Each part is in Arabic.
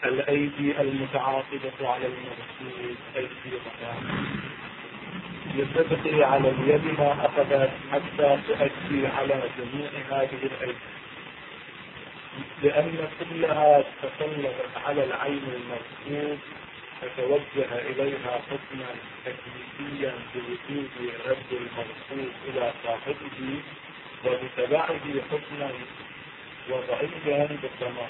الأيدي المتعاقدة على المغصوب أيدي غيره، لتبقي على اليد ما أخذت حتى تؤدي على جميع هذه الأيدي، لأن كلها تسلطت على العين المغصوب فتوجه إليها حكما تكليفيا بوجود رد المغصوب إلى صاحبه، وبتبعه حكما وضعيا بالضمان،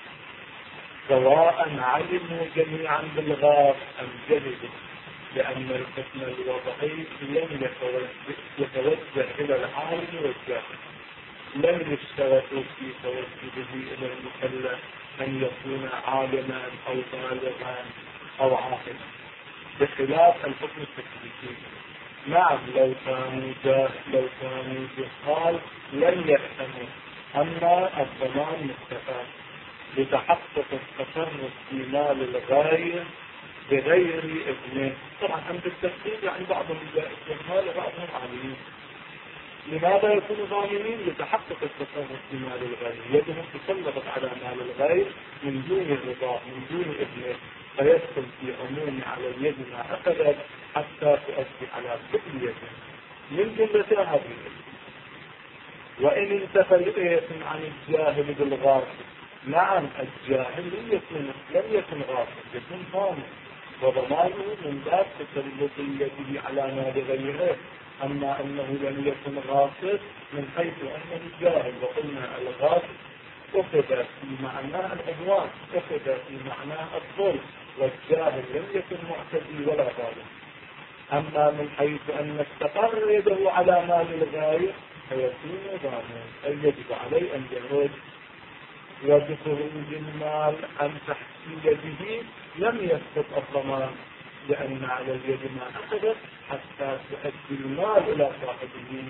سواء علموا جميعا بالغاف أم جهلوا، لأن الحكم الوضعي لم يتوجه إلى العالم والجاهل، لم يشترطوا في توجهه إلى المكلف أن يكون عالما أو بالغا أو عاقلا، بخلاف الحكم التكليفي. نعم لو كانوا جهال لم يفهموا، أما الضمان مستفاد لتحقق التصرف في مال الغير بغير إذنه. طبعا عند التفصيل يعني بعضهم جهال وبعضهم عالمين. لماذا يكونوا ضامنين؟ لتحقق التصرف في مال الغير، يدهم تسلطت على مال الغير من دون الرضا من دون إذنه، فيدخل في عموم على اليد ما أخذت حتى تؤدي على كل يد من جملة هذه اليد. وإن انتفى الإثم عن الجاهل بالغافل، نعم الجاهل لم يكن غافل، يكون ضامن، وضمانه من باب تسلط يده على مال غيره. أما أنه لم يكن غافل من حيث أنه جاهل، وقلنا الغافل أخذ في معناه العدوان، أخذ في معناه الظلم، والجاهل لم يكن معتدي ولا ظالم. أما من حيث أن استقر يده على مال الغير فيكون ضامنا، أي يجب عليه أن يرد. وبخروج المال عن تحت يده لم يسقط الضمان، لأن على اليد ما أخذت حتى تؤدي المال إلى صاحبه.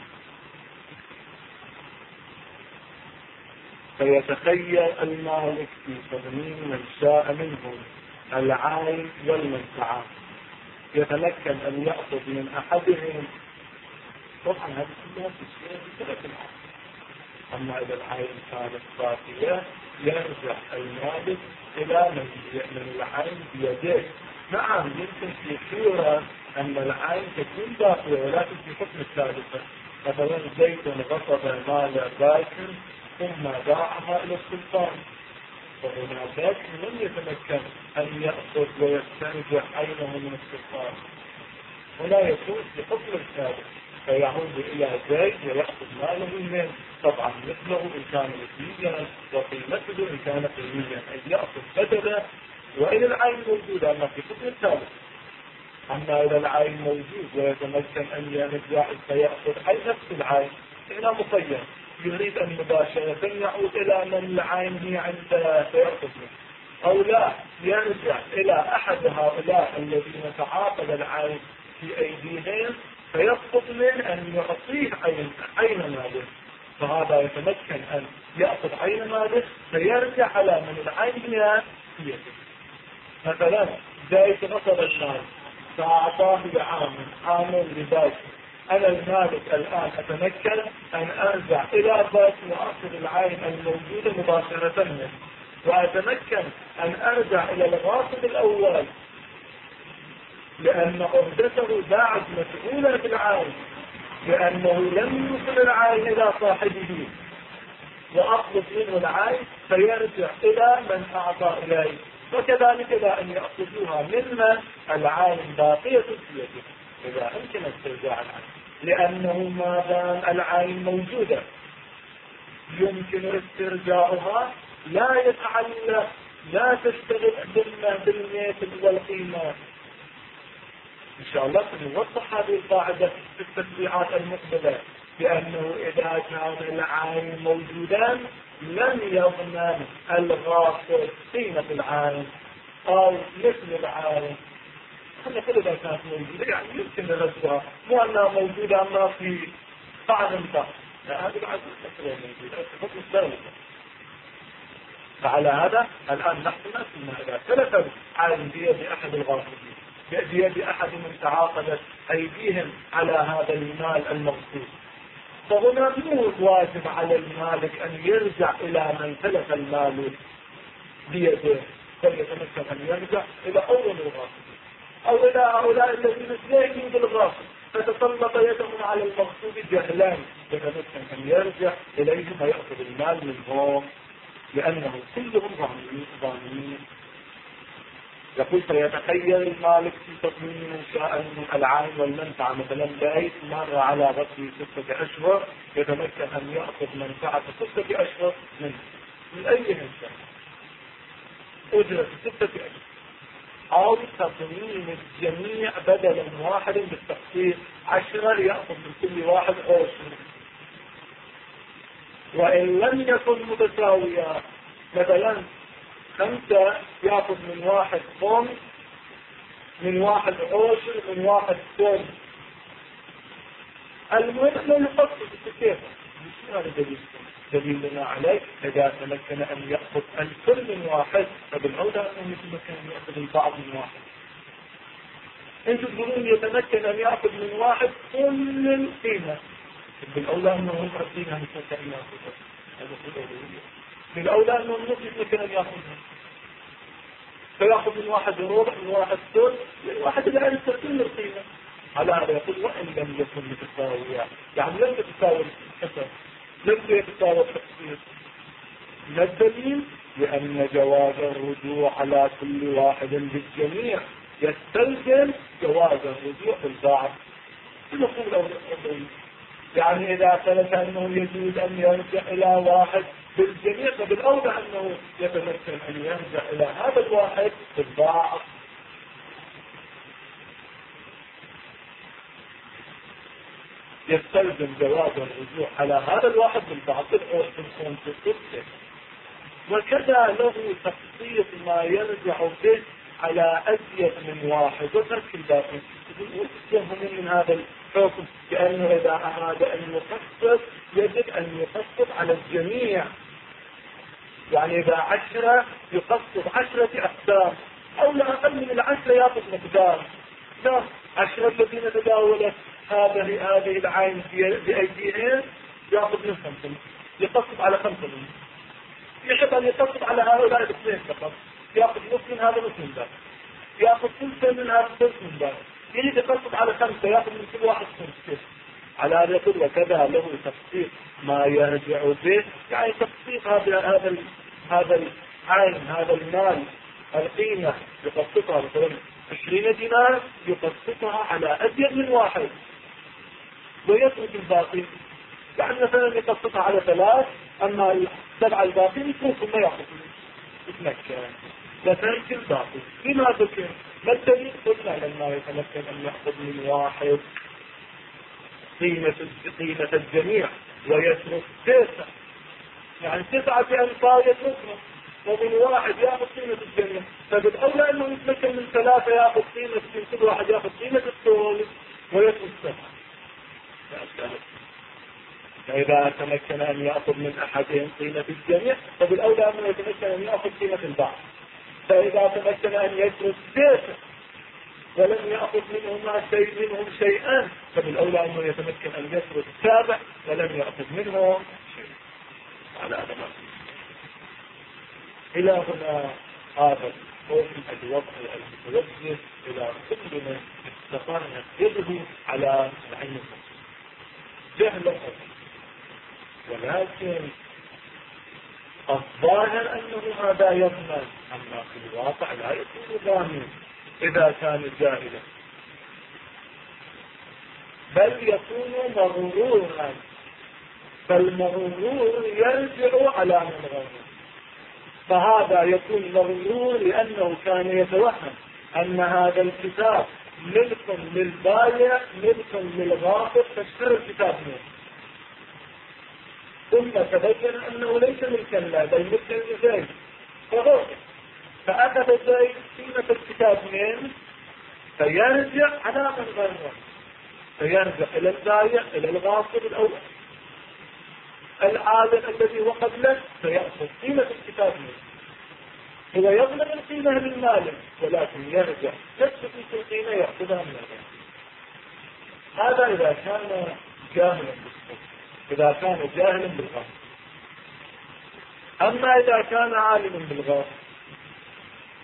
فيتخير المالك في تضمين من شاء منهم العين والمنفعة، يتمكن أن يأخذ من أحدهم. طبعا هذه كلها تشير بثلاث العين. أما إذا العين كانت باقية يرجع المالك إلى من العين بيده. نعم يمكن في صورة أن العين تكون باقية ولكن في حكم الثالثة، مثلا زيد غصب مال باكر ثم باعها إلى السلطان، فهنا باكر لم يتمكن أن يأخذ ويسترجع عينه من السلطان، هنا يكون في حكم الثالث، فيعود إلى زيد ويأخذ ماله منه. طبعا مثله إن كان مثليا وقيمته إن كان قيميا، أن يأخذ بدله وإن العين موجودة أما في حكم الثالث. أما إذا العين موجود ويتمكن أن يرجع فيأخذ أي نفس العين، هنا مقيم يريد أن مباشرة يعود إلى من العين هي عنده فيأخذ منه، أو لا يرجع إلى أحد هؤلاء الذين تعاقد العين في أيديهم فيطلب من أن يعطيه عين ماله، فهذا يتمكن أن يأخذ عين ماله فيرجع على من العين هي يده. مثلا زيد نصب المال فأعطاه عامل لباكر، أنا المالك الآن أتمكن أن أرجع إلى باكر وأخذ العين الموجودة مباشرة منه، وأتمكن أن أرجع إلى الغاصب الأول لأن عهدته باعت مسؤولا في العين، لأنه لم يوصل العين إلى صاحبه وأخذ منه العين فيرجع إلى من أعطى إليه، وكذلك إلى أن يأخذوها ممن العين باقية في يده إذا أمكن استرجاع العين، لأنه ما دام العين موجودة يمكن استرجاعها، لا يتعلق لا تشتغل بالميت والقيمة. إن شاء الله سنوضح هذه القاعدة في التشريعات المقبلة، لأنه إذا كان العين موجودا لن يضمن الغاصب قيمة العين أو مثل العين. خلنا كل إذا كانت موجودة يعني يمكن نردها، مو أنها موجودة أما في طعن البحث، لا هذه العين موجودة في حكم الثالثة. فعلى هذا الآن نحن نسمى إذا ثلاثة عين بيد أحد الغاصبين بيد أحد من تعاقدت أيديهم على هذا المال المغصوب، فهنا مو واجب على المالك أن يرجع إلى من تلف المال بيده، فليتمكن أن يرجع إلى أول الغاصب أو إلى هؤلاء الذين سيأتوا بالغاصب فتسلط يدهم على المغصوب جهلان، يتمكن أن يرجع إليهم ويأخذ المال منهم لأنهم كلهم ظالمين. يقول فيتخيل المالك في تضمين شأن العين والمنفعة، مثلا بأيت مر على غسل 6 أشهر يتمكن أن يأخذ منفعة 6 أشهر من أي إنسان أجرة 6 أشهر، أو تضمين الجميع بدلا واحد بالتقسيط 10 يأخذ من كل واحد 20. وإن لم يكن متساويا، مثلا 5 يأخذ من واحد خمس، من واحد عشر، من واحد ثلث، المهم لا يخصص كيف هذا دليلنا عليه إذا تمكن أن يأخذ الكل من واحد فبالأولى أنه يتمكن أن يأخذ البعض من واحد. أنتم تقولون يتمكن أن يأخذ من واحد كل القيمة، بالأولى أنه يعطينا مثل أن يأخذها، هذا بالأولى أنه يتمكن أن يأخذها، فيأخذ من واحد ربع، من واحد ثلث، من واحد لا ينسى كل القيمة. على هذا يقول وإن لم يكن متساويا، يعني لم يتساوي الحسن، لم يتساوي التقسيط. ما الدليل؟ لأن جواز الرجوع على كل واحد بالجميع يستلزم جواز الرجوع بالبعض. نقول يعني إذا ثبت أنه يجوز أن يرجع إلى واحد بالجميع فبالأولى أنه يتمكن أن يرجع إلى هذا الواحد بالبعض. يستلزم جواز الرجوع على هذا الواحد بالبعض وكذا له تخصيص ما يرجع به على أزيد من واحد وترك الباقي. يفهم من هذا الحكم بأنه إذا أراد أن يخصص يجب أن يخصص على الجميع، يعني إذا 10 يخصص 10 أقسام أو لا أقل من 10 يأخذ مقدار. لا 10 الذين تداولت هذه العين بأيديهم يأخذ من 5، يخصص على 5 منهم. يحب أن يخصص على هؤلاء الاثنين فقط، يأخذ نصف من هذا نصف من ذاك، يأخذ ثلث من هذا ثلث من ذاك، يريد يخصص على 5 يأخذ من كل واحد ثلث. على هذا يقول وكذا له تخصيص ما يرجع به، يعني تخصيص هذا العين، هذا المال، القيمة يقسطها مثلا 20 دينار يقسطها على أزيد من واحد ويترك الباقي، يعني مثلا يقسطها على 3 أما 7 الباقي يتركهم ما يأخذ يتمكن يترك الباقي. لما ذكر؟ ما الدليل؟ قلنا لما يتمكن أن يأخذ من واحد قيمة الجميع ويترك 9، يعني 9 أنفار يتركهم، ومن واحد يأخذ قيمة الجميع، فبالأولى أنه يتمكن من 3 يأخذ قيمة، من كل واحد يأخذ قيمة الثلث ويترك 7. فإذا تمكن أن يأخذ من أحدهم قيمة الجميع فبالأولى أنه يتمكن أن يأخذ قيمة البعض. فإذا تمكن أن يترك 9 ولم يأخذ منهم شيئا فبالأولى أنه يتمكن أن يترك 7 ولم يأخذ منهم شيئا. على هذا ما إلى هنا هذا الحكم الوضع المتوجه إلى كل من استقر يده على العين النص جهلا، ولكن الظاهر أنه هذا يضمن، أما في الواقع لا يكون ضامن إذا كان جاهلا، بل يكون مغرورا، فالمغرور يرجع على من غرور. فهذا يكون مغرور لأنه كان يتوهم أن هذا الكتاب ملك للبائع ملك للغاصب فاشترى الكتاب منه، ثم تبين أنه ليس ملكا له بل ملكا لزيد فأخذ زيد قيمة الكتاب منه فيرجع على من غرر، فيرجع إلى البائع إلى الغاصب الأول العالم الذي هو قبله فيأخذ قيمة الكتاب منه. هو يظلم القيمة للمالك ولكن يرجع نفس القيمة يأخذها من الغاصب. هذا إذا كان جاهلا بالصدق، إذا كان جاهلا بالغاصب. أما إذا كان عالما بالغاصب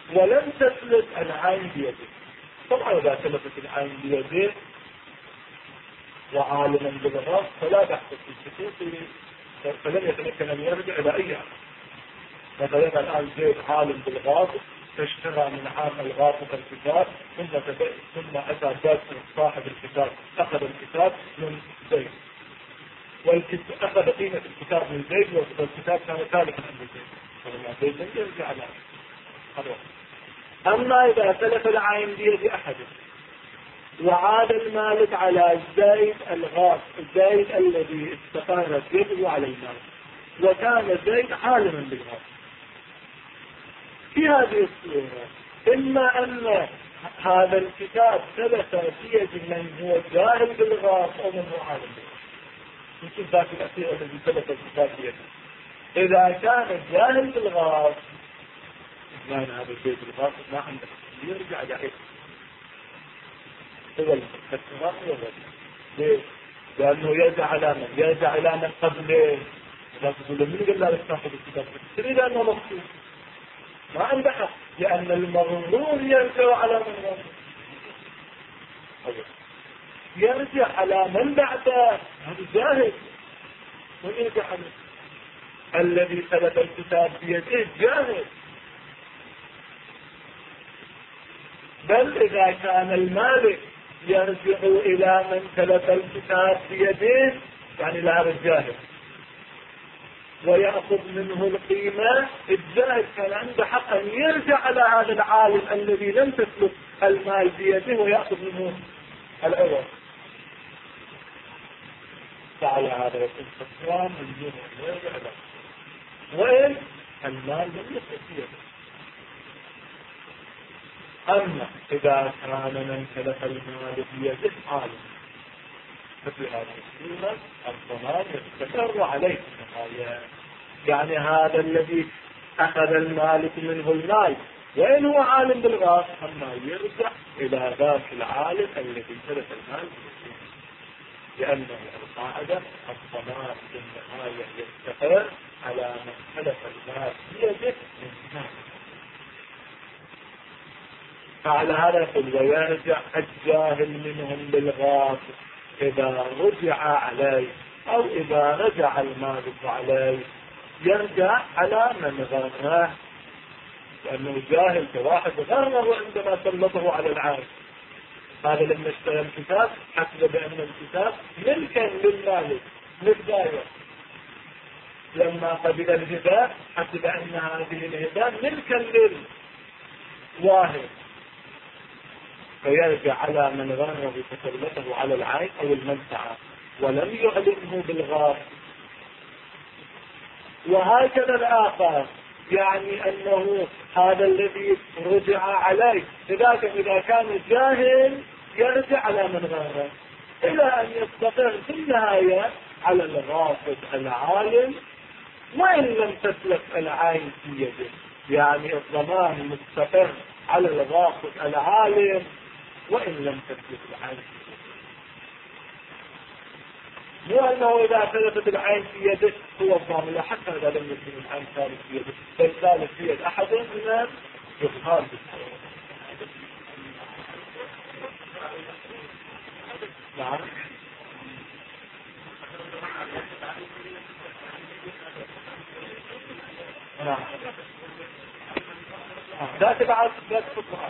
ولم تثبت العين بيده. طبعا إذا ثبتت العين بيده وعالما بالغاص فلا بحث في السكوت، فلن يتمكن أن يرجع إلى أي عالم. مثلا الآن زيد عالم بالغاص فاشترى من عام الغاصب الكتاب، ثم أتى ذات صاحب الكتاب أخذ الكتاب من زيد، أخذ قيمة الكتاب من زيد، والكتاب كان ثالثا من زيد، فلما زيد لم يرجع على هذا. أما إذا تلف العين بيد أحد وعاد المالك على الزايد الغاص، الزايد الذي استقرت يده على المال، وكان زيد عالما بالغاص، في هذه الصورة إما أن هذا الكتاب ثبت في يد من هو جاهل بالغاص أو من هو عالم بالغاص. نشوف ذاك الأخير الذي ثبت الكتاب في يده. إذا كان جاهل بالغاص لا هذا الزيد بالغاص ما عنده يرجع لعيد هو الكتاب ليه؟ لأنه يرجع على من؟ يرجع إلى من قبله. لا تقول من قال لا تاخذ الكتاب تريد أنه مخصوص ما عنده حق، لأن المظلوم يرجع على من غيره، يرجع على من بعده، هذا جاهل ويرجع عليه. الذي ثبت الكتاب بيده جاهل. بل إذا كان المالك يرجع إلى من ثبت الكتاب بيده يعني لهذا الجاهل ويأخذ منه القيمة، الجاهل كان عنده حق أن يرجع على هذا العالم الذي لم تثبت المال بيده ويأخذ منه العوض. فعلى هذا يكون خسران من دون أن يرجع له، وإن المال لم يثبت بيده. أما إذا كان من ثبت المال بيده عالم ففي هذه الصورة الضمان يستقر عليه النهاية. يعني هذا الذي أخذ المالك منه المال وإن هو عالم بالغاص أما يرجع إلى ذاك العالم الذي ثبت المال بيده، لأنه القاعدة الضمان في النهاية يستقر على من ثبت المال بيده من مال. فعلى هذا يقول ويرجع الجاهل منهم بالغاص إذا رجع عليه أو إذا رجع المالك عليه، يرجع على من غره، لأنه جاهل كواحد غره عندما سلطه على العالم. هذا لما اشترى الكتاب حسب بأن الكتاب ملكا للمالك للدائرة، لما قبل الهبة حسب أن هذه الهبة ملكا للواهب، فيرجع على من غره تسلطه على العين أو المنفعة ولم يعلمه بالغاص. وهكذا الآخر، يعني أنه هذا الذي رجع عليه إذا كان جاهل يرجع على من غره إلى أن يستقر في النهاية على الغاصب العالم وإن لم تسلك العين في يده. يعني الضمان مستقر على الغاصب العالم وإن لم تسلك العين في يده. مو أنه إذا ثبتت العين في يده هو الضامن، حتى إذا لم يكن العين ثابت في يده بل ثابت في يد أحد من يقال بالحيوان. نعم. نعم. ذات بعض ذات فقهاء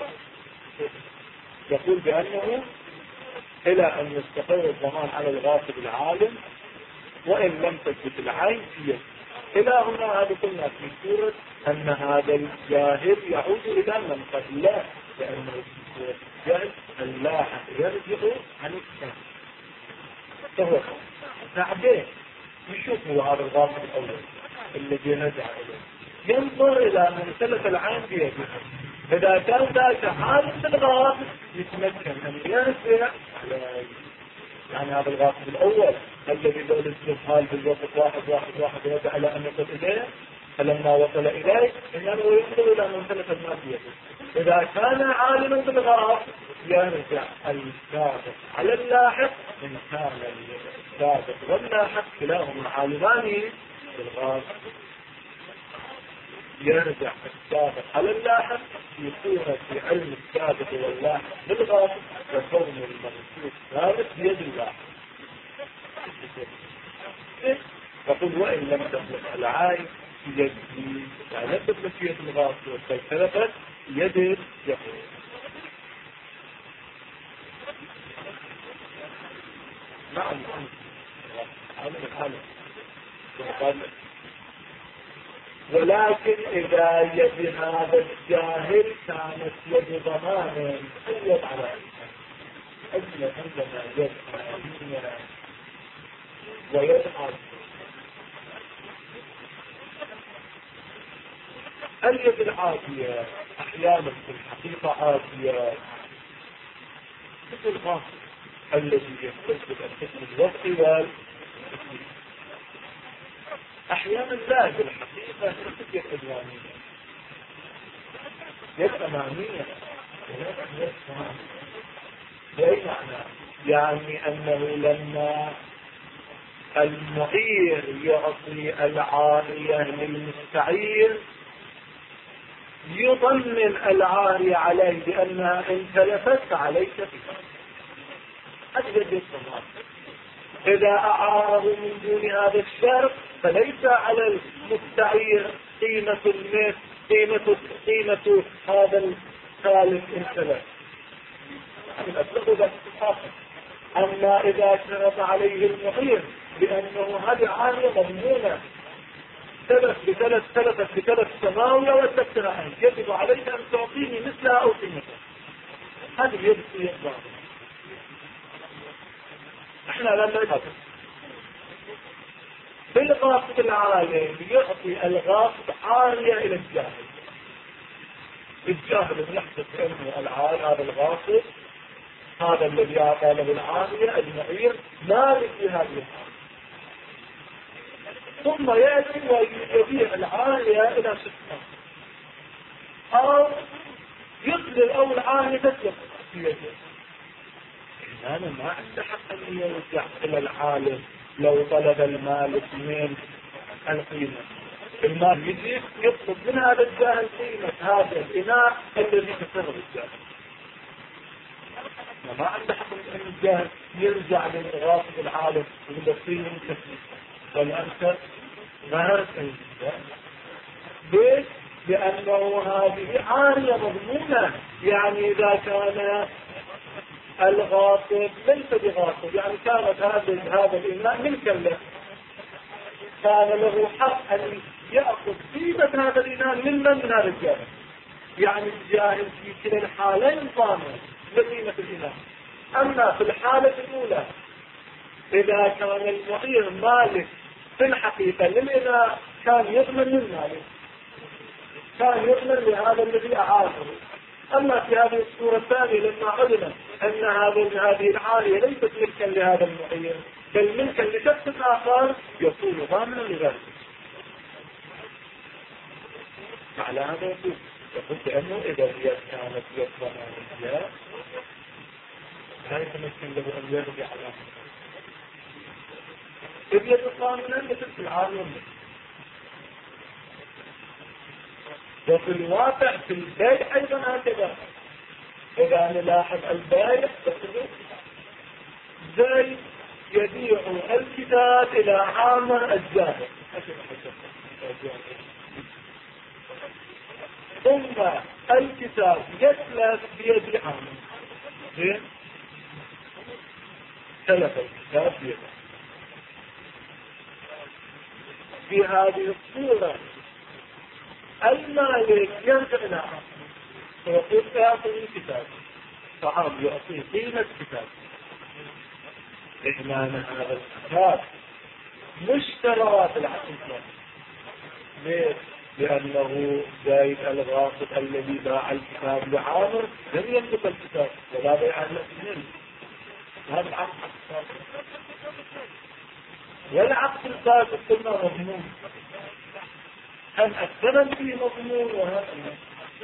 يقول بأنه إلى أن يستقر الضمان على الغاصب العالم وإن لم تثبت العين في يده. إلى هنا هذا قلنا في سورة أن هذا الجاهل يعود إلى من قبله، لأنه الجاهل اللاحق يرجع عن الثاني. فهو بعدين يشوف هو هذا الغاصب الأول الذي رجع إليه، ينظر إلى من سلف العين بيده. إذا كان ذاك عالم بالغاصب يتمكن أن يرجع على يعني هذا الغاصب الأول الذي له الاستفهال بالوقت واحد يرجع على أن يصل إليه، فلما وصل إليه إنه ينظر إلى من سلف المال بيده. إذا كان عالما بالغاصب يرجع السابق على اللاحق، إن كان السابق واللاحق كلاهما عالمان بالغاصب. يرجع السابق على اللاحق في صورة في علم السابق واللاحق بالغالب وكون المنصوص ثابت بيد اللاحق. فقل وإن لم تخلق العين يد يعني لم تخلق في يد الغاصب فالثبت يد يقول. نعم ولكن إذا يد هذا الجاهل كانت يد ضمان تقيد على عندما يد عالمية ويد عالمية. اليد العادية أحيانا في الحقيقة عادية مثل الغاصب الذي يختص بالحكم الوقتي والتكليف. أحيانا لا في الحقيقة يد إدوانية يد أمامية بأي معنى؟ يعني أنه لما المعير يعطي العارية للمستعير يضمن العارية عليه بأنها إن تلفت عليك فيها. هذا يد الصمام. إذا أعاره من دون هذا الشرط فليس على المستعير قيمة المثل قيمة هذا الثالث إن تلف. أما إذا شرط عليه المعير بأنه هذه عارية مضمونة تلفت بثلاث سماوية وتكترها يجب عليك أن تعطيني مثلها أو قيمتها. هذه يجب يطلع. احنا لما نفكر بالغاصب العالم يعطي الغاصب عارية إلى الجاهل. الجاهل بنحسب أنه العارية هذا الغاصب هذا الذي أعطى له العارية المعير مالك لهذه العارية، ثم يأتي ويبيع العارية إلى شخص أو يطلب أو العارية تطلب في يده. أنا ما عندي حق أن يرجع إلى العالم لو طلب المالك من القيمة. المال يجي يطلب من هذا الجاهل قيمة هذا الإناء الذي كسره الجاهل. ما عنده حق أن الجاهل يرجع للغاصب العالم ويقيم كثير والأنسر غير الجاهل. ليش؟ لأنه هذه عارية مضمونة. يعني إذا كان الغاصب ليس بغاصب يعني كانت هذا الإناء ملكا له كان له حق أن يأخذ قيمة هذا الإناء من هذا الجاهل. يعني الجاهل في كلا الحالين ضامن لقيمة الإناء. أما في الحالة الأولى إذا كان المعير مالك في الحقيقة للإناء كان يضمن للمالك كان يضمن لهذا الذي أعاده. أما في هذه الصورة الثانية لما علم أن هذه العارية ليست ملكا لهذا المعير بل ملكا لشخص آخر يكون ضامنا لذلك. على هذا يقول بأنه إذا هي كانت يضمن الرجال لا يتمكن له أن يرجع على إذ يتضامن مثل في العالم. وفي الواقع في البيع أيضا هكذا. إذا نلاحظ البيع زي يبيع الكتاب إلى عامر الجاهل ثم الكتاب يتلف بيد عامر زين تلف الكتاب بيده. في هذه الصورة المالك يرجع إلى عامر ويقول أعطني الكتاب فعام يعطيه قيمة كتاب. إهمال هذا الكتاب مشترى في العقل. ليه؟ لأنه زايد الغاصب الذي باع الكتاب لعامر لم يملك الكتاب ولا بيع الاثنين. هذا العقد والعقد السابق كله مضمون. هل الثمن فيه مضمون وهذا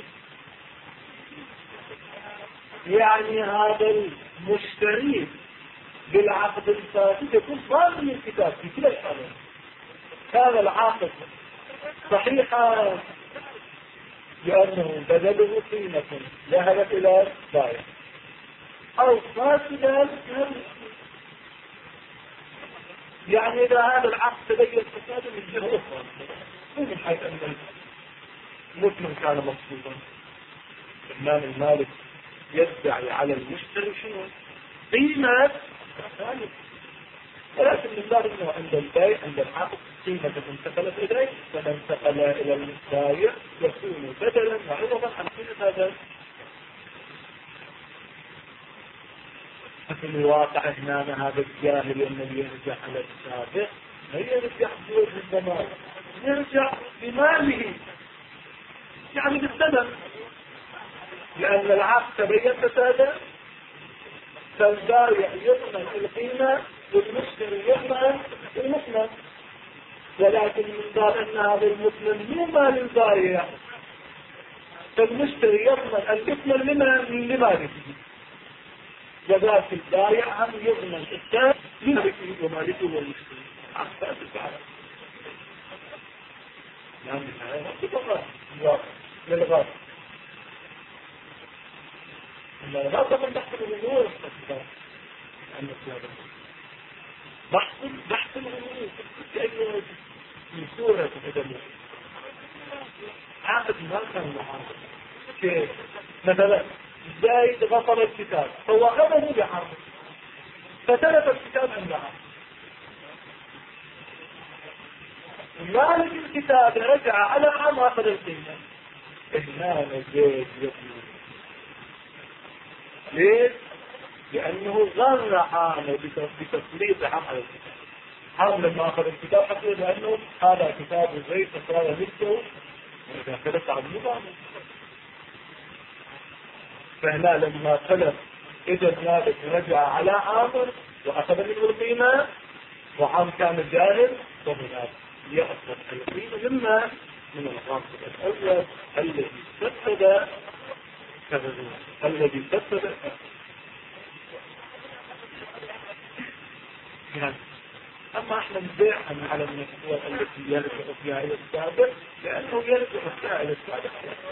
يعني هذا المشتري بالعقد الفاسد يكون ضامن الكتاب في كلا الحالات. كان العاقد صحيحا لأنه بدله قيمة ذهبت إلى البائع أو فاسدا. يعني إذا هذا العقد تبين فساده من جهة أخرى، من حيث أن المسلم كان مقصودا، الإمام المالك يدعي على المشتري شنو؟ قيمة ثانية، ولكن من باب أنه عند البيع عند العقد قيمة انتقلت إليه، فمن انتقل إلى البائع يكون بدلا وعوضا عن قيمة هذا. ففي الواقع هنا هذا الجاهل الذي يرجع على السابق لا يرجع بوجه الزمان، يرجع بماله يعني بالثمن، لأن العقد تبين فساده، فالبائع يضمن القيمة والمشتري يضمن المثمن، ولكن من باب أن هذا المثمن مو مال البائع، فالمشتري يضمن المثمن لمالكه، وذاك البائع هم يضمن الثمن لمالكه ومالكه والمشتري. عقد البائع يعني هذا للغاية الغاية من بحث الأمور بحث الأمور كأنه من سورة الأدمية عقد ما كان محاضر كيف مثلا زايد غفر الكتاب هو غفره بحرب فتلف الكتاب عند عرض، مالك الكتاب رجع على عام آخر القيمة، إهنان زيد يطلب. ليش؟ لأنه غر عامه بتسليط عام على الكتاب. عام لما أخذ الكتاب حقيقة لأنه هذا كتاب زيد فصار نفسه وإذا خلص عن المضامن، فهنا لما خلص إذا مالك رجع على عامر وأخذ منه القيمة وعام كان جاهل، فهنا يأخذ القيمة مما من الغاصب الأول الذي سدد الذي سدد يعني. أما احنا نبيع على النسوة التي يرجع فيها إلى السابق لأنه يرجع فيها إلى السابق.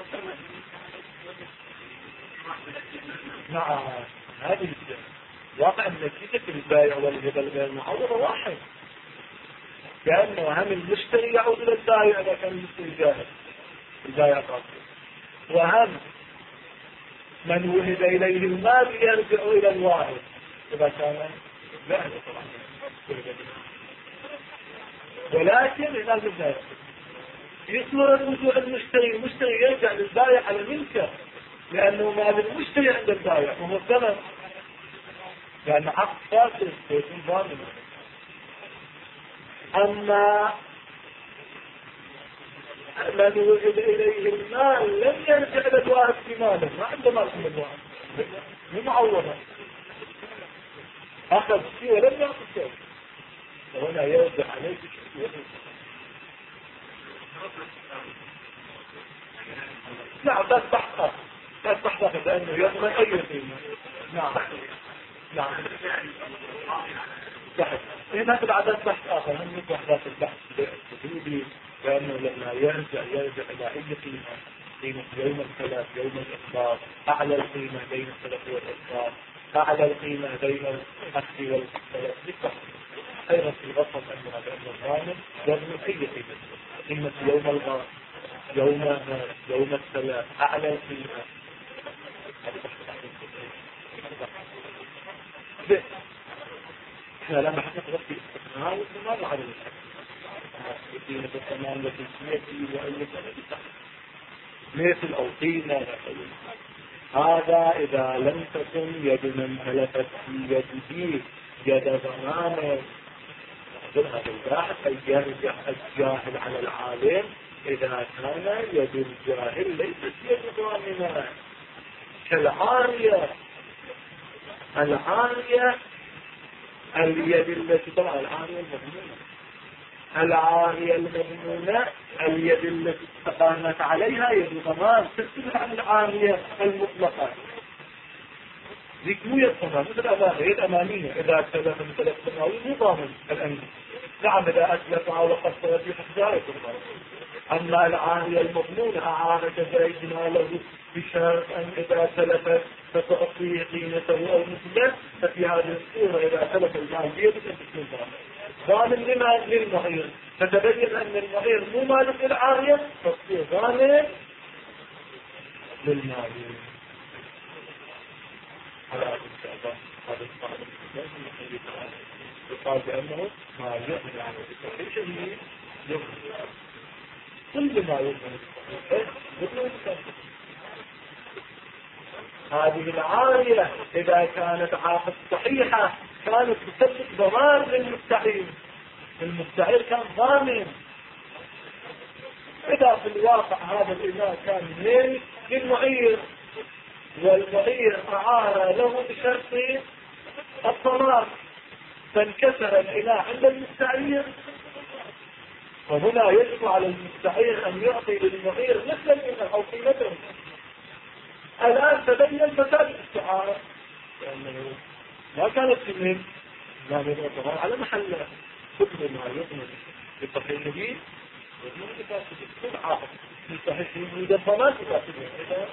نعم هذه واقع نتيجة البائع والهبة غير المعوضة واحد، لأنه هم المشتري يعود إلى البائع إذا كان المشتري جاهل البائع قاصر، وهم من وهب إليه المال يرجع إلى الواحد إذا كان جاهل طبعا. ولكن هنا البداية يصدر الرجوع المشتري يرجع للبائع على ملكه، لأنه مال المشتري عند البائع وهو الثمن، لأن حق فاسد يكون ظالما. أما من وجد إليه المال لم يرجع إلى الواحد بماله، ما عنده مال من الواحد ممعوضا، أخذ شيء ولم يأخذ شيء، وهنا يرجع عليه شيء. نعم بس بحث لأنه يضمن أي قيمة. نعم بحث هنا بالعدد بحث آخر هم يبحث البحث التدريبي، لأنه لما يرجع إلى أي قيمة يوم الثلاث يوم الإخبار، أعلى القيمة بين الثلاث والإخبار، أعلى القيمة بين الأخذ والثلاث بالبحث. أيضا في الغصب أنها بأن الغانم يضمن أي قيمة يوم الغار يوم الثلاث أعلى القيمة. احنا لما حنقرأ في استثناء وماذا على قيمة الثمان وتسميتي وأي مثل أو قيمة هذا إذا لم تكن يد من تلفت في يده يد ضمانه. هذا الباحث أن يرجع الجاهل على العالم إذا كان يد الجاهل ليست يد ضامنة كالعارية. العارية اليد التي طبعا العارية المضمونة، العارية المضمونة اليد التي استقامت عليها يد ضمان تختلف عن العارية المطلقة. ذيك مو يضمن مثل الأمانة، هي الأمانية إذا تلف من ثلاث سنوات مو ضامن الأمين. نعم إذا أتلفها وقصر في حسابه. أما العارية المضمونة أعارك زيدنا له بشرط أن إذا تلفت فتعطيه قيمته أو مثله، ففي هذه الصورة إذا تلف المال بيدك أن تكون ضامن للمعير، فتبين أن المعير مو مالك العارية فتصير ضامن للمالك. على هذا الشعب هذا الصعب يقال بأنه ما يؤمن عنه بصحيح شيء يؤمن كل ما يؤمن بصحيح. هذه العارية إذا كانت عاقد صحيحة كانت تسبب ضرر للمستعير، المستعير كان ضامن. إذا في الواقع هذا الإناء كان ملك للمعير والمعير أعار له بشرط الضمان فانكسر الإناء عند المستعير، وهنا يجب على المستعير أن يعطي للمعير مثل الإناء أو قيمته. الآن تبين فساد الاستعارة لأنه ما كانت تمين لا يضغط على محل كتب ما يضمن بصحيحه يضمن بفاسده كل عاقل في صحيحه يوجد ضمان بفاسده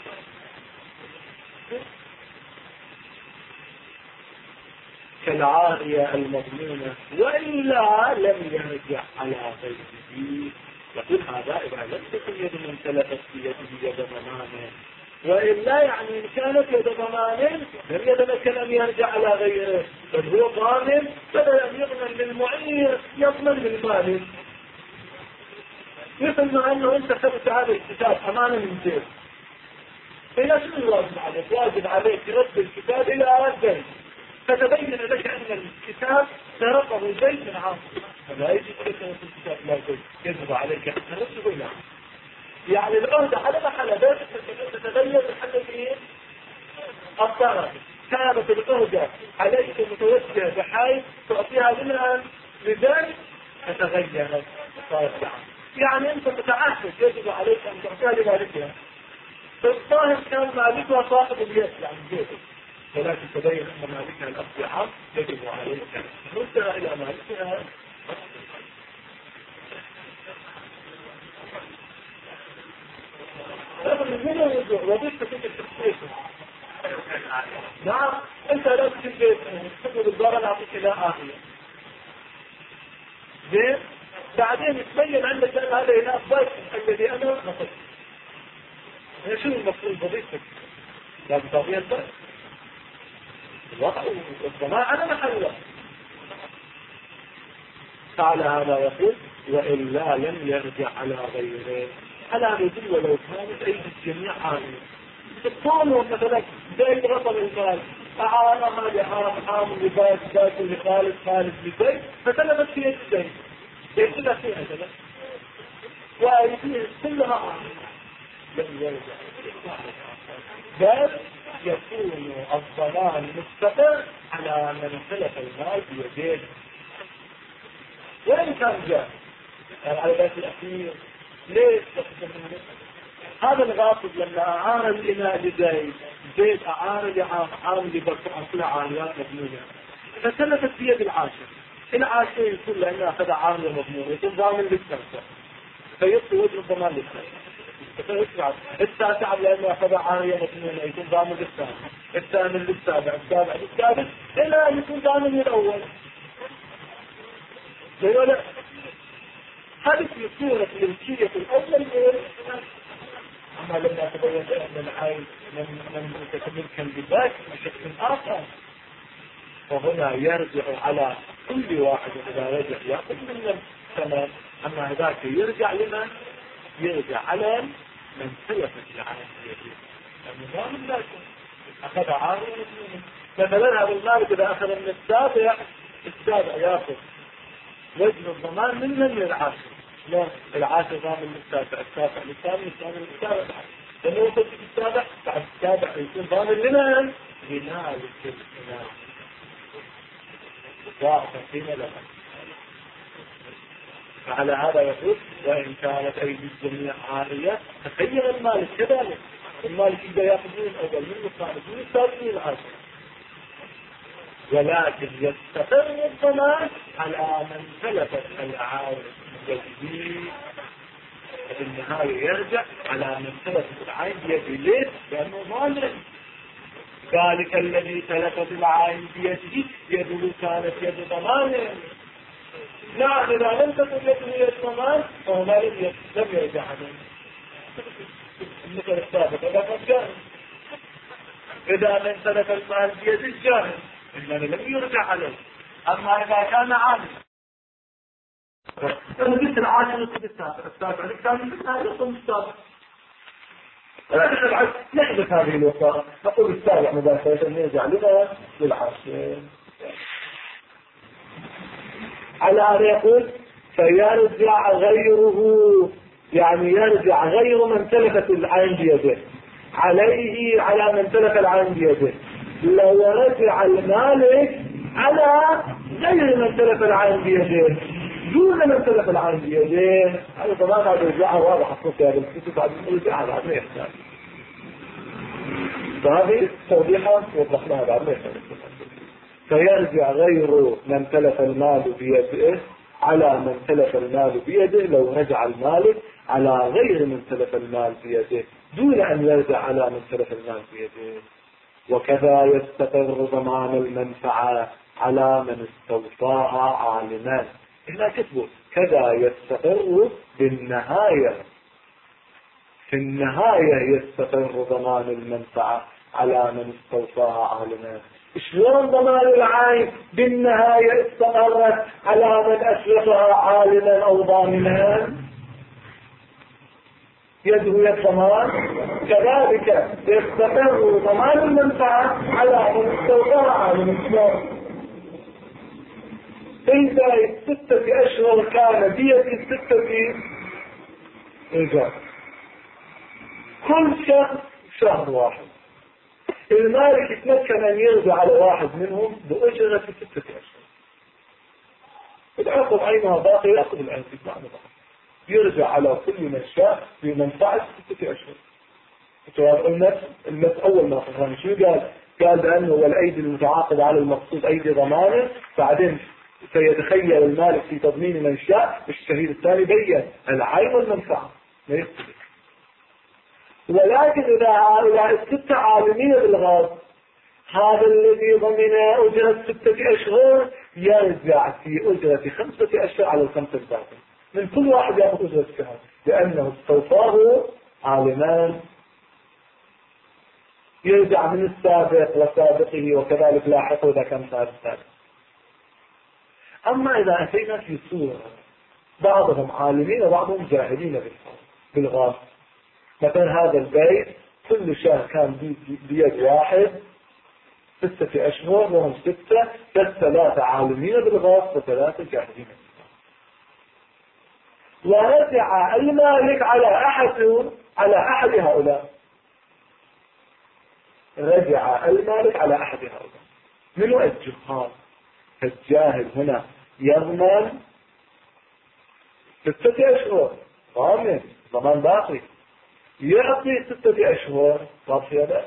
كالعارية المضمونة وإلا لم يرجع على غيره. يقول هذا إذا لم تكن يد من تلفت في يده يد ضمانه، وإلا يعني إن كانت يد ضمان لم يتمكن أن يرجع على غيره، بل هو ضامن بدل أن يضمن للمعير يضمن للمالك. مثل ما أنه أنت خذت هذا الكتاب أمانة من زيد، فإذا شنو الواجب عليك؟ واجب عليك رد الكتاب إلى زيد، فتبين لك أن الكتاب سرقه زيد من عاصم، فلا يجب عليك رد الكتاب إلى زيد، يجب عليك أن ترده إلى عاصم. يعني العهدة على محل بس تتبين الحل فيه الضرر. كانت العهدة عليك متوجهة بحيث تعطيها منها لذلك تتغير صارت يعني أنت متعهد يجب عليك أن تعطيها لمالكها، فالظاهر كان مالكها صاحب اليد يعني جيده، ولكن تبين أن مالكها الأصل عام يجب عليك أن تردها إلى مالكها. من الوضوء وضيفة في التخصيص. نعم انت لا تجد تقول الضرر اعطيك الى اخره زين، بعدين تبين عندك ان هذا هنا ضيف الذي انا نقص. شنو المفروض وظيفتك؟ لا بتعطيه الضيف الوضع والضمان على محله. فعلى هذا يقول والا لم يرجع على غيره، على رجل ولو كانت ايدي الجميع عامله. الطالب مثلا زي غطى المال أعانها لعام لباس باس لخالد خالد لزيد فتلبت في يد زيد يجب فيها كذا وأيديه كلها عامله لم يرجع، بل يكون الضمان مستقر على من تلف المال بيديه وإن كان جاء على بيت الأخير. ليش هذا الغاصب لما أعار الإناء لزيد، زيد أعار لعام لبركة كل عاريات مضمونة فتلفت بيد العاشر، العاشر يكون لأنه أخذ عارية مضمونة يكون ضامن للثالثة فيبقي وجه الضمان للثالثة، التاسع لأنه أخذ عارية مضمونة يكون ضامن للثالثة، الثامن للسابع، السابع للسادس، إلا أن يكون ضامن للأول. ولا هذه في صورة ملكية الأول. أما لما تبين أن العين من تتملكا بذاك بشكل آخر فهنا يرجع على كل واحد إذا رجع يأخذ من الثمن. أما ذاك يرجع لمن؟ يرجع على من تلفت العين بيده، لأنه ما من ذاك أخذ عارض مثلا هذا المالك إذا أخذ من السابع يأخذ وزن الضمان من العاشر، لا العاشر ضامن للسابع، السابع للثامن، الثامن للسابع، لأنه وصل في السابع بعد السابع يكون ضامن لمن؟ لمالك الإناء ضاعفا قيمة لها. فعلى هذا يقول وإن كانت أيدي الجميع عارية تخيل المالك كذلك، المالك إذا يأخذ من الأول من الثالث من الثالث من العاشر ولكن يستقر الضمان على من تلفت العائد بيده، في النهاية يرجع على من تلفت العين بيده لأنه ظالم. ذلك الذي تلفت العين بيده يده كانت يد ضمان. نعم إذا لم تكن يده يد ضمان فهو لم يرجع عنه مثل السابق. إذا كان جاهل، إذا من تلف المال بيد الجاهل إنه لم يرجع عليه. أما إذا كان عالم أنا قلت العاشر يصب السابق، السابق كان يصب السابق. نحذف هذه الوسائل نقول السابق مباشرة نرجع لنا للعاشر. على أن يقول فيرجع غيره، يعني يرجع غير من تلفت العين بيده عليه على من تلف العين بيده. لو رجع المالك على غير من تلف العين بيده دون من تلف العين بيده، هذا طبعا هذا الرجاعة واضح الصوت هذا الكتب بعد الرجاعة بعد ما يحتاج. فهذه توضيحات وضحناها بعد ما يحتاج. فيرجع غير من تلف المال بيده على من تلف المال بيده لو رجع المالك على غير من تلف المال بيده دون أن يرجع على من تلف المال بيده. وكذا يستقر ضمان المنفعة على من استوفاها عالما. هنا كتبوا كذا يستقر بالنهاية، في النهاية يستقر ضمان المنفعة على من استوفاها عالما. شلون ضمان العين بالنهاية استقرت على من أسلفها عالما أو ضامنا؟ يده يد ضمان. كذلك يستقر ضمان المنفعة على من استوفاها عالما. إذا 6 أشهر كان بيد 6 إيجار، كل شهر واحد المالك يتمكن أن يرجع على واحد منهم بأجرة 6 أشهر. إذا أخذ عينها باقي يأخذ العين في معنى باقي، يرجع على كل من شاء بمنفعة 6 أشهر. النفس أول ما فهم شو قال بأنه والأيدي المتعاقدة على المقصود أيدي ضمانه. بعدين سيتخيل المالك في تضمين من شاء. الشهيد الثاني بين العين والمنفعة ما يختلف. ولكن إذا 6 عالمين بالغاز، هذا الذي ضمن أجرة 6 أشهر يرجع في أجرة 5 أشهر على 5 الباقي. من كل واحد يأخذ أجرة شهر لأنه استوفاه عالمان، يرجع من السابق وسابقه وكذلك لاحقه إذا كان سابق. أما إذا أتينا في صورة بعضهم عالمين وبعضهم جاهلين بالغاز، مثلا هذا البيت كل شهر كان بيد واحد 6 أشهر وهم 6، بس 3 عالمين بالغاز و3 جاهلين. ورجع المالك على أحد هؤلاء. رجع المالك على أحد هؤلاء. من هو الجهال؟ الجاهل هنا يضمن 6 أشهر ضمان باقي، يعطي 6 أشهر باقي ذلك،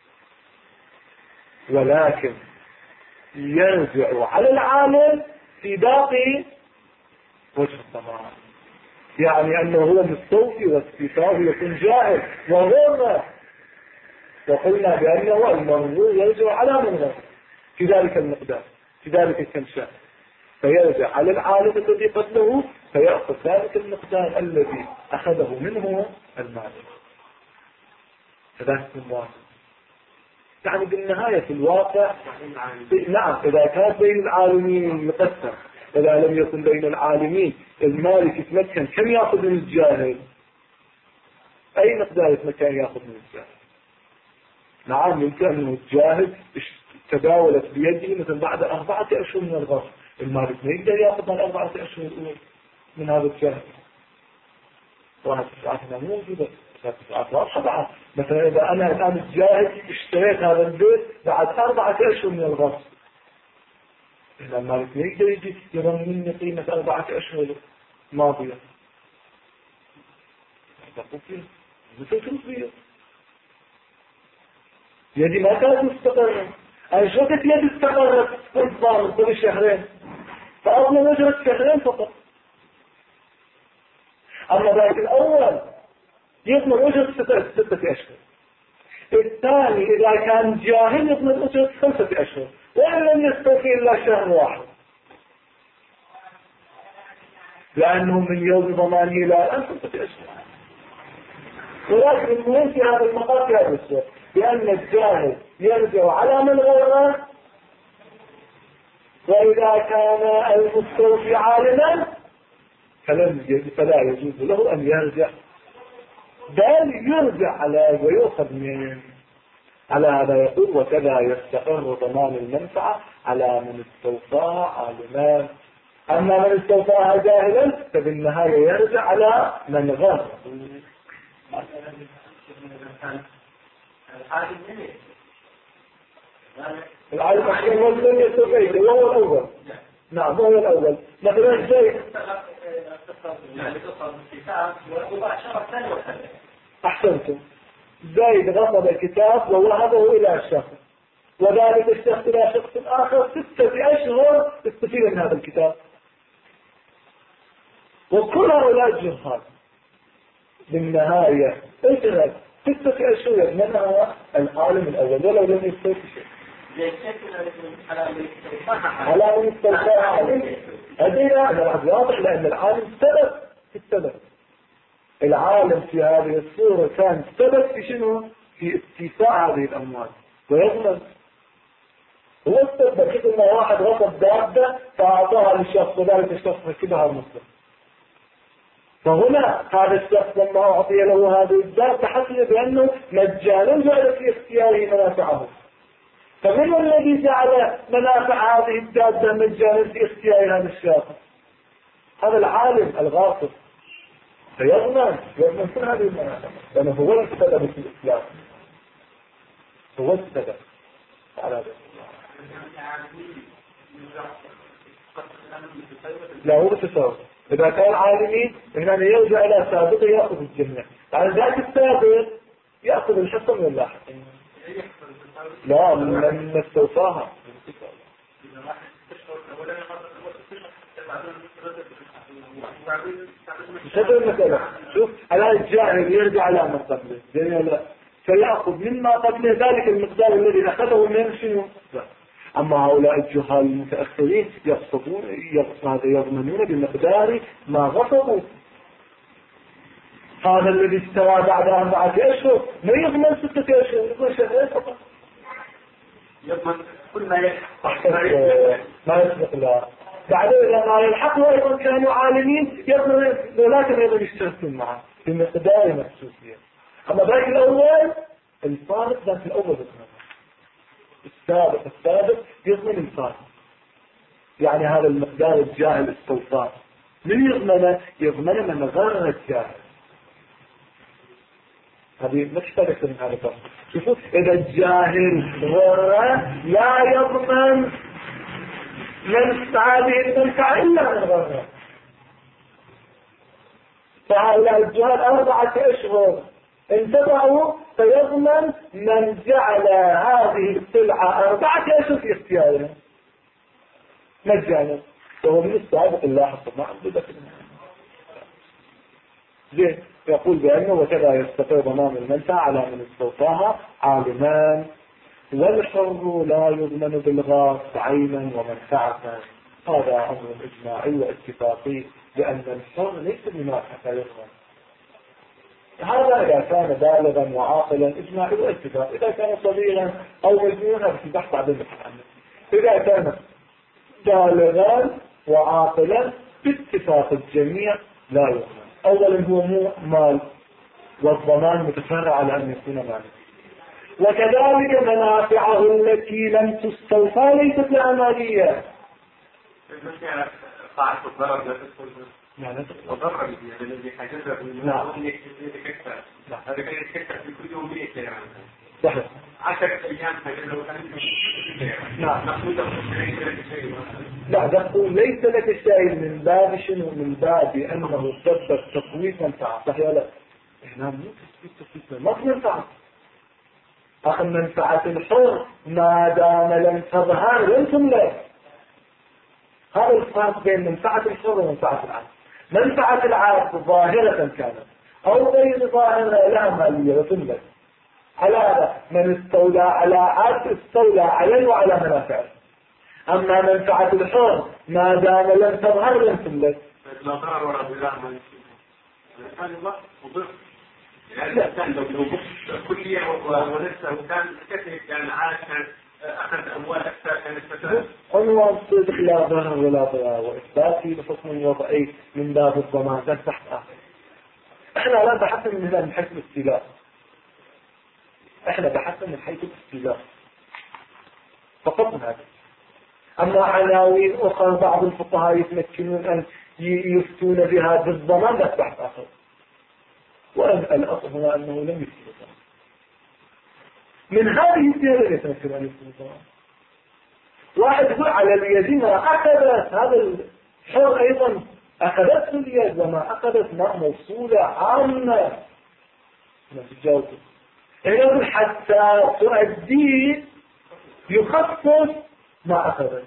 ولكن يرجع على العالم في باقي وجه الضمان. يعني أنه هو مستوفي واستيفاءه يكون جاهل وغير، وقلنا بأنه المنظور يرجع على من غير في ذلك المقدار في ذلك الكمشان، فيرجع على العالم الذي قبله فيأخذ ذلك المقدار الذي أخذه منه المالك. فذلك المواقع يعني بالنهاية في الواقع نعم إذا كان بين العالمين مقسم، إذا لم يكن بين العالمين المالك يتمكن كم يأخذ من الجاهل؟ أي مقدار يتمكن يأخذ من الجاهل؟ نعم يمكن أنه الجاهل تداولت بيده مثل بعد 4 أشهر من الغصب، المالك ما يقدر يأخذ من 4 أشهر الأول من هذا الجاهل. وهذه ساعتنا مو موجودة، ساعات واضحة. مثلا إذا أنا الآن الجاهل اشتريت هذا البيت بعد 4 أشهر من الغصب، إذا المالك ما يقدر يجي يضمن مني قيمة 4 أشهر ماضية. تقول فيه مثل توفيه يدي ما كانت مستقرة، أنشطت يد استقرت بالضبط كل شهرين، فأضمن أجرة شهرين فقط. أما ذلك الأول يضمن أجرة 6 أشهر. الثاني إذا كان جاهل يضمن أجرة 5 أشهر، وإن لم يستوفي إلا شهر واحد، لأنه من يوم ضمانه إلى الآن 5 أشهر. ولكن المهم في هذا المقام في هذا الشيء بأن الجاهل يرجع على من غيره، وإذا كان المستوفي عالما فلا يجوز له أن يرجع، بل يرجع على ويؤخذ من على هذا. يقول وكذا يستقر ضمان المنفعة على من استوفاها عالما. أما من استوفاها جاهلا فبالنهاية يرجع على من غيره. العالم أحيانا لم يستفيد وهو الأول. نعم هو الأول. مثلا زيد أحسنتم، زيد غصب الكتاب ووهبه إلى الشخص، وذلك الشخص إلى شخص آخر 6 أشهر استفيد من هذا الكتاب. وكل هؤلاء الجهال بالنهاية اجرت 6 أشهر يضمنها العالم الأول ولو لم يستوفي شيء. على من استوفاها هذه واضح، لأن العالم سبب في السبب. العالم في هذه الصورة كان سبب في شنو؟ في استيفاء هذه الأموال ويضمن. هو السبب كده ما واحد غصب دابة فأعطاها للشخص وذلك الشخص ركبها المسلم، فهنا هذا الشخص لما أعطي له هذه الدابة حسب بأنه مجانا جعل في اختياره منافعه. فمن الذي جعل منافع هذه الدابة مجانا في اختيار هذا الشخص؟ هذا العالم الغاصب، فيضمن كل هذه المنافع لأنه هو السبب في الإسلام، هو السبب على ذلك. لا هو بالتساوي. إذا كان عالمي هنا يرجع إلى سابقه يأخذ الجميع، يعني ذاك السابق يأخذ الحصة من اللاحق. لا من استوفاها. مش هذا المسألة. شوف الآن الجاهل يرجع على من قبله لا، فيأخذ مما قبله ذلك المقدار الذي أخذه من شنو. أما هؤلاء الجهال المتأخرين يضمنون بمقدار ما غصبوا. هذا الذي استوى بعد 4 أشهر ما يضمن 6 أشهر، يضمن شهرين فقط. يضمن كل ما يلحق ما يسبق له. بعد إذا ما يلحق أيضا كانوا عالمين يضمن، ولكن أيضا يشتركون معه بمقدار محسوسية. أما باقي الأول الفارق ذات الأول يضمن، السابق يضمن الفارق. يعني هذا المقدار الجاهل استوفاء من يضمنه؟ يضمن من غير الجاهل. هذه مشترك من هذا الفرق. شوفوا إذا الجاهل غره لا يضمن من هذه المنفعة إلا من غره. فهؤلاء الجهال 4 أشهر انتبهوا فيضمن من جعل هذه السلعة 4 أشهر في اختياره مجانا، وهو من السابق اللاحق ما عنده ذلك. زين يقول بأنه وكذا يستقر ضمان المنفعة على من استوفاها عالمان، والحر لا يضمن بالغاص عينا ومنفعة. هذا أمر إجماعي واتفاقي بأن الحر ليس بما حتى يضمن. هذا إذا كان بالغا وعاقلا إجماعي واتفاقي. إذا كان صغيرا أو مجنونا في البحث عن البحث عنه. إذا كان بالغا وعاقلا باتفاق الجميع لا يضمن. أولا هو مو مال، والضمان متفرع على أن يكون مالا. وكذلك منافعه التي لم تستوفى ليست لها مالية. طاعة الضرر لا تدخل وضرر يعني الذي حجزه نعم هذا كان يتكتب في كل يوم 100 ليرة صحيح 10 أيام حجزه نعم نقول لا نقول ليس لك شيء من باب شنو؟ من باب أنه سبب تقويض منفعة. صحيح لا؟ هنا مو تثبيت تقويض ما في منفعة. منفعة الحر ما دام لم تظهر لم تملك. هذا الفرق بين منفعة الحر ومنفعة العبد. منفعة العبد ظاهرة كانت أو غير ظاهرة لها مالية وتملك. على هذا من استولى على عبد استولى عليه وعلى منافعه. أما منفعة الحر ما دام لم تظهر لم تملك. لا ضرر ولا ضرار ما يصير. هذا الله مضر. يعني الإنسان لو بص كلية ونفسه كان كثير كان عاش أخذ أموال أكثر كان استفاد. عنوان صدق لا ضرر ولا ضرار وإثباتي بحكم الوضعي من باب الضمان لا تحت آخر. احنا لا بحثنا من حيث الاستيلاء. احنا بحثنا من حيث الاستيلاء فقط هذا. أما عناوين أخرى بعض الفقهاء يتمكنون أن يفتون بها بالضمان لا تحت آخر. والأصل هو أنه لم يفتون الضمان. من هذه الزيادة يتمكن أن يفتون الضمان. واحد يقول على اليد ما أخذت هذا الحر أيضا أخذته اليد وما أخذت ما موصولة عامة. نتجاوز. يقول حتى تؤدي يخصص ما أخذت.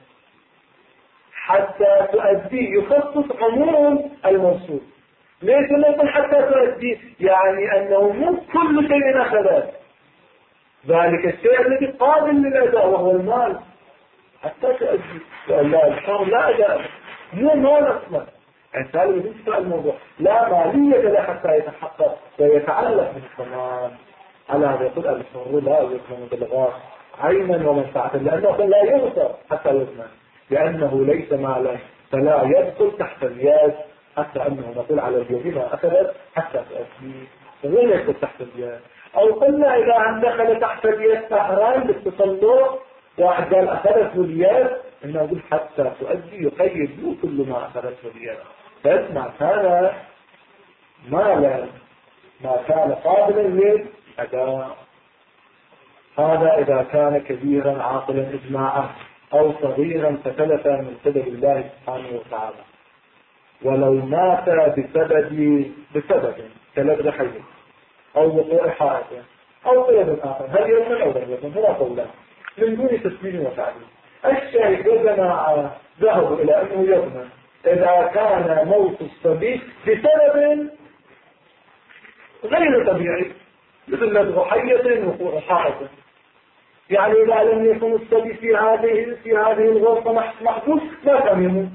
حتى تؤدي يخصص عموم الموصول. ليش نقول حتى تؤدي؟ يعني أنه مو كل شيء أخذت. ذلك الشيء الذي قابل للأداء وهو المال حتى تؤدي. لا الحر لا أداء مو مال أصلا. الثالث ينتفع الموضوع لا مالية له حتى يتحقق ويتعلق بالضمان. على هذا يقول الحر لا يضمن بالغاء عينا ومنفعة لأنه لا يغفر حتى يضمن لأنه ليس مالا فلا يدخل تحت اليد حتى أنه نقول على اليد ما أخذت حتى تؤدي فلا يدخل تحت اليد. أو قلنا إذا أن دخل تحت اليد سهران بالتصلق واحد قال أخذته اليد إنه يقول حتى تؤدي يقيد له كل ما أخذته اليد. فاسمع كان مالا ما كان قابلا للأداء. هذا إذا كان كبيرا عاقلا إجماعا أو صغيرا فتلفا من قدر الله سبحانه وتعالى. ولو مات بسبب كلبد حي أو وقوع حائط أو سبب آخر هل يضمن أو لا يضمن هو قولان من دون تسمين وتعليم. الشيخ والجماعة ذهبوا إلى أنه يضمن إذا كان موت الصبي بسبب غير طبيعي مثل لبغ حية وقوع حائط. يعني إذا لم يكن الصبي في هذه الغرفة محبوس لا كان يموت.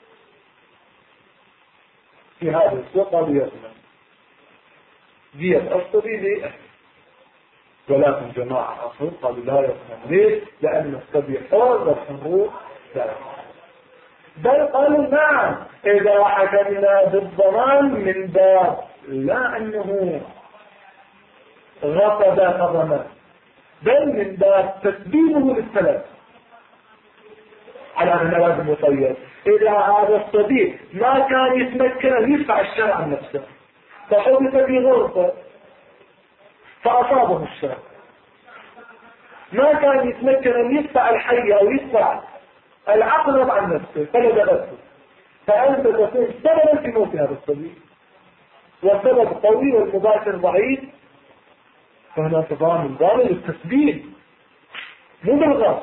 في هذا السوق قالوا يضمن دية الصبي ليه ولكن جماعة آخر قالوا لا يضمن. ليه؟ لأن الصبي حر والحر لا. بل قالوا نعم إذا حكمنا بالضمان من باب لا أنه غصب الضمان بل من باب تسبيبه للسلام على أن لازم يطير. إذا هذا الصديق ما كان يتمكن أن يدفع الشرع عن نفسه فحدث في غرفة فأصابه الشرع ما كان يتمكن أن يدفع الحي أو يدفع العقرب عن نفسه فلدغته فأنت تكون سببا في موت هذا الصديق والسبب قوي والمباشر ضعيف فهنا تضامن ضامن للتسبيل مو بالغصب.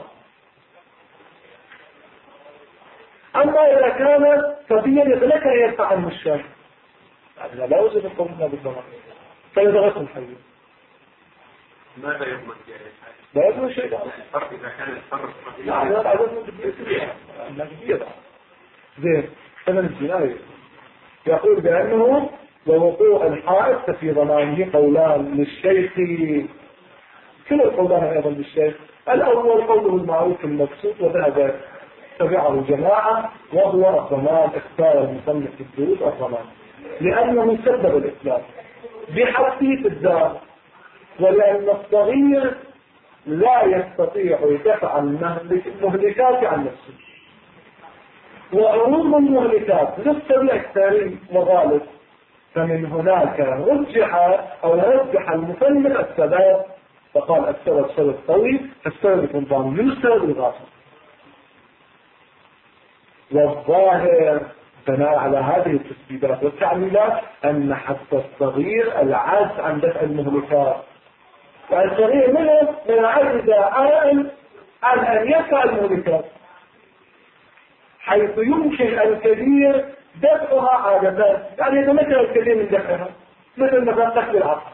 أما إذا كان صبيا يتلك أن يدفع عنه الشر يعني لا وجد قولنا بالضمان فيضغط الحي. ماذا يضمن لا يضمن شيء الفرق إذا كان الفرق لا لا عدد من زين ثمن الجناية يقول بأنه ووقوع الحائط في ضمانه قولان للشيخ. كل القولان أيضا للشيخ. الأول قوله المعروف المقصود وذهب تبعه جماعة وهو الضمان. اختار المصنف في الدروس الضمان لأنه سبب الإسلام بحثه في الدار ولأن الصغير لا يستطيع دفع المهلكات عن نفسه وعروض المهلكات للصبي أكثر وغالب. فمن هناك رجح المصنف السبب فقال السبب سبب طويل فالسبب يكون ضامن من السبب الغاصب. والظاهر بناء على هذه التسبيبات والتعليلات أن حتى الصغير العاجز عن دفع المهلكات والصغير منه من عجز عن أن يدفع المهلكات، حيث يمكن الكبير دفعها عادة، يعني يتمكن الكبير من دفعها، مثل مثلا قتل العقل.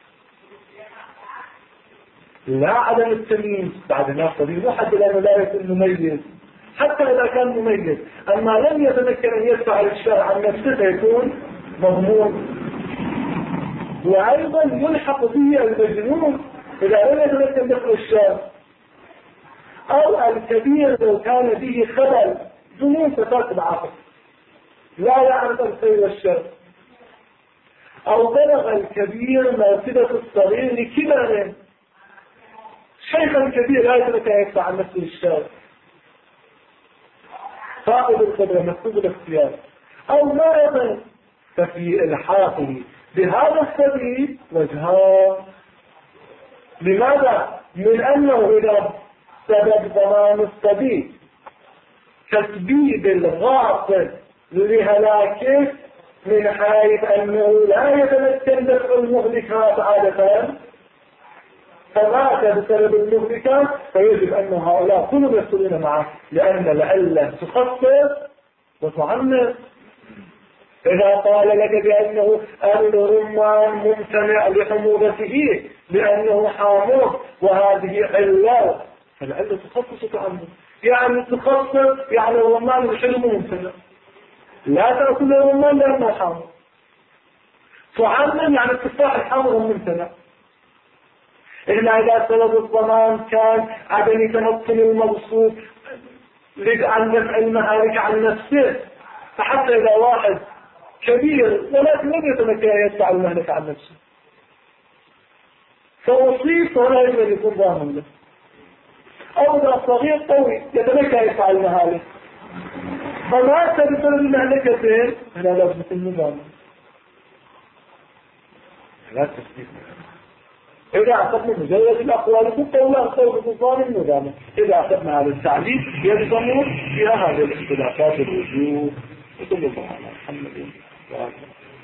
لا عدم التمييز بعد الناس طبيب، مو حتى لأنه لا يكون مميز، حتى إذا كان مميز أما لم يتمكن أن يدفع الشرع عن نفسه فيكون مضمون. وأيضا يلحق به المجنون إذا لم يتمكن دفع الشرع، أو الكبير لو كان به خلل جنون فساد العقل لا يعرف الخير والشر، أو بلغ الكبير مرتبة الصغير لكبره، شيخ الكبير لا يتمكن أن يدفع عن نفسه الشر، فاقد القدرة مكتوب الاختيار، أو مرض، ففي إلحاقه بهذا السبيل وجهان. لماذا؟ من أنه إذا سبب ضمان السبيل تسبيب الغاصب لهلاكه من حيث أنه لا يتمكن دفع المهلكات عادة فمات بسبب المهلكات، فيجب أن هؤلاء كلهم يدخلون معه، لأن العلة تخصص وتعمم. إذا قال لك بأنه الرمان ممتنع لحموضته لأنه حامض وهذه علة، فالعلة تخصص وتعمم، يعني تخصص يعني الرمان الحلو ممتنع، لا تأكل الرمان لأنه حامض. تعمم يعني التفاح الحامض ممتنع. إلا إذا سبب الضمان كان عدم تمكن الموصوف عن دفع المهالك عن نفسه، فحتى إذا واحد كبير ولكن لم يتمكن أن يدفع المهلك عن نفسه فأصيب ولا يجب أن يكون ضامن له، أو إذا صغير قوي يتمكن أن يدفع المهالك فمات بسبب المهلكتين، هنا لازم يكون ضامن. لا تسبيح إذا أخذنا مجرد الأقوال كنت لا أخذ بطان النظام، إذا أخذنا على التعليم يلزمون فيها هذه الاختلافات الوجوه. وصلى الله على محمد وعلى